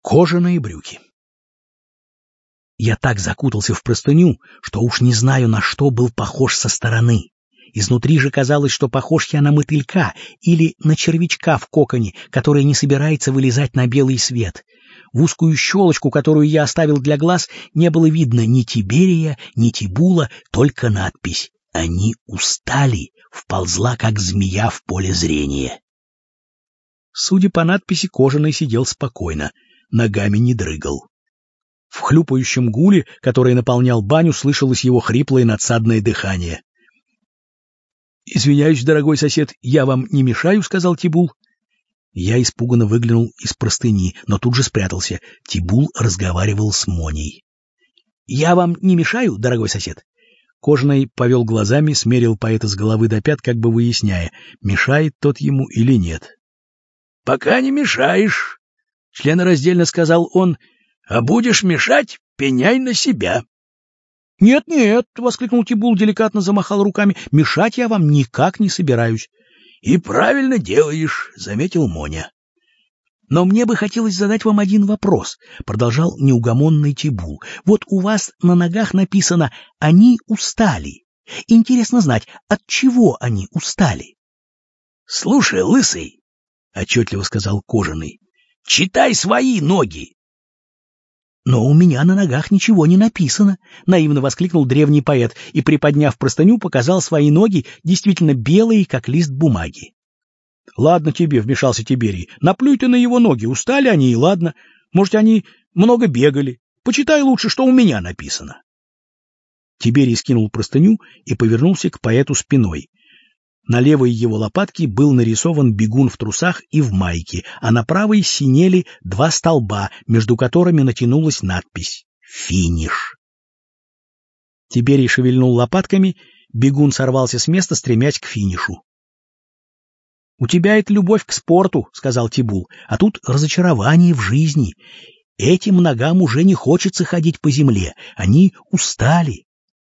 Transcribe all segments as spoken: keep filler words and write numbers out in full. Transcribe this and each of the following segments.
Кожаные брюки. Я так закутался в простыню, что уж не знаю, на что был похож со стороны. Изнутри же казалось, что похож я на мотылька или на червячка в коконе, который не собирается вылезать на белый свет. В узкую щелочку, которую я оставил для глаз, не было видно ни Тиберия, ни Тибула, только надпись «Они устали», вползла, как змея в поле зрения. Судя по надписи, Кожаный сидел спокойно, ногами не дрыгал. В хлюпающем гуле, который наполнял баню, слышалось его хриплое надсадное дыхание. — Извиняюсь, дорогой сосед, я вам не мешаю, — сказал Тибул. Я испуганно выглянул из простыни, но тут же спрятался. Тибул разговаривал с Моней. — Я вам не мешаю, дорогой сосед? Кожаный повел глазами, смерил поэта с головы до пят, как бы выясняя, мешает тот ему или нет. — Пока не мешаешь, — членораздельно сказал он, — а будешь мешать, пеняй на себя. — Нет, нет, — воскликнул Тибул, деликатно замахал руками, — мешать я вам никак не собираюсь. — И правильно делаешь, — заметил Моня. — Но мне бы хотелось задать вам один вопрос, — продолжал неугомонный Тибул. — Вот у вас на ногах написано «они устали». Интересно знать, от чего они устали? — Слушай, лысый, — отчетливо сказал Кожаный, — читай свои ноги. — Но у меня на ногах ничего не написано, — наивно воскликнул древний поэт и, приподняв простыню, показал свои ноги, действительно белые, как лист бумаги. — Ладно тебе, — вмешался Тиберий, — наплюй ты на его ноги, устали они, и ладно. Может, они много бегали. Почитай лучше, что у меня написано. Тиберий скинул простыню и повернулся к поэту спиной. На левой его лопатке был нарисован бегун в трусах и в майке, а на правой синели два столба, между которыми натянулась надпись «Финиш». Тиберий шевельнул лопатками, бегун сорвался с места, стремясь к финишу. — У тебя это любовь к спорту, — сказал Тибул, — а тут разочарование в жизни. Этим ногам уже не хочется ходить по земле, они устали.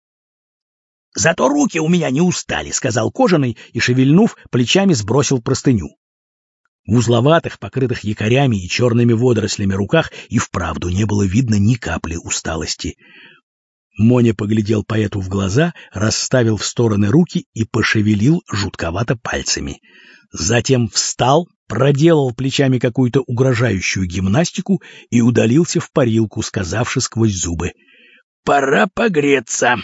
— Зато руки у меня не устали, — сказал Кожаный и, шевельнув, плечами сбросил простыню. В узловатых, покрытых якорями и черными водорослями руках и вправду не было видно ни капли усталости. Моня поглядел поэту в глаза, расставил в стороны руки и пошевелил жутковато пальцами. Затем встал, проделал плечами какую-то угрожающую гимнастику и удалился в парилку, сказавши сквозь зубы: — Пора погреться.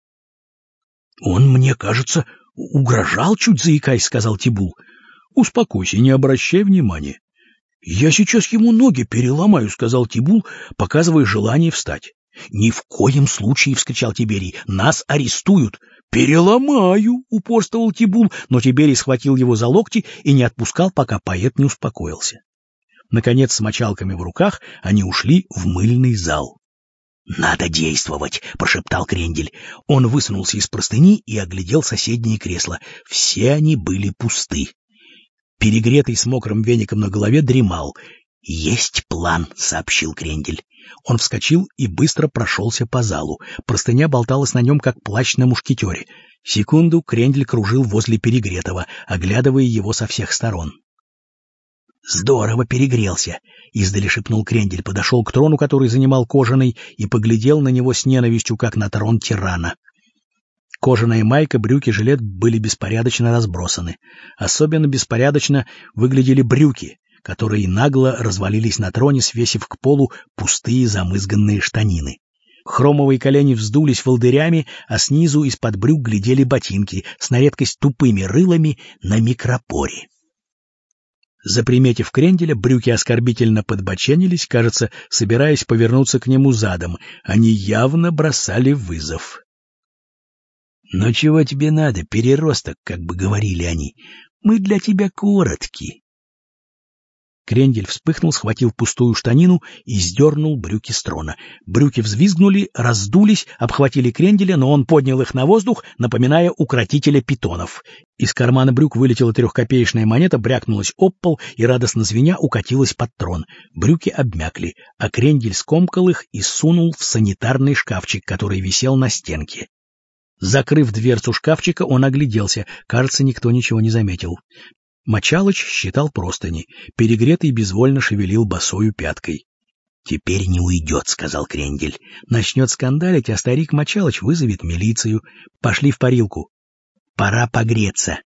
— Он, мне кажется, угрожал, чуть заикаясь, — сказал Тибул. — Успокойся, не обращай внимания. — Я сейчас ему ноги переломаю, — сказал Тибул, показывая желание встать. — Ни в коем случае, — вскричал Тиберий, — нас арестуют. — Переломаю, — упорствовал Тибул, но Тиберий схватил его за локти и не отпускал, пока поэт не успокоился. Наконец, с мочалками в руках, они ушли в мыльный зал. — Надо действовать, — прошептал Крендель. Он высунулся из простыни и оглядел соседние кресла. Все они были пусты. Перегретый с мокрым веником на голове дремал. — Есть план, — сообщил Крендель. Он вскочил и быстро прошелся по залу. Простыня болталась на нем, как плащ на мушкетере. Секунду Крендель кружил возле Перегретого, оглядывая его со всех сторон. — Здорово перегрелся, — издали шепнул Крендель, подошел к трону, который занимал Кожаный, и поглядел на него с ненавистью, как на трон тирана. Кожаная майка, брюки, жилет были беспорядочно разбросаны. Особенно беспорядочно выглядели брюки, которые нагло развалились на троне, свесив к полу пустые замызганные штанины. Хромовые колени вздулись волдырями, а снизу из-под брюк глядели ботинки с на редкость тупыми рылами на микропоре. Заприметив Кренделя, брюки оскорбительно подбоченились, кажется, собираясь повернуться к нему задом. Они явно бросали вызов. — Ну чего тебе надо, переросток, как бы говорили они? Мы для тебя коротки. Крендель вспыхнул, схватил пустую штанину и сдернул брюки с трона. Брюки взвизгнули, раздулись, обхватили Кренделя, но он поднял их на воздух, напоминая укротителя питонов. Из кармана брюк вылетела трехкопеечная монета, брякнулась об пол и, радостно звеня, укатилась под трон. Брюки обмякли, а Крендель скомкал их и сунул в санитарный шкафчик, который висел на стенке. Закрыв дверцу шкафчика, он огляделся. Кажется, никто ничего не заметил. Мочалыч считал простыни, Перегретый безвольно шевелил босою пяткой. «Теперь не уйдет», — сказал Крендель. «Начнет скандалить, а старик Мочалыч вызовет милицию. Пошли в парилку. Пора погреться».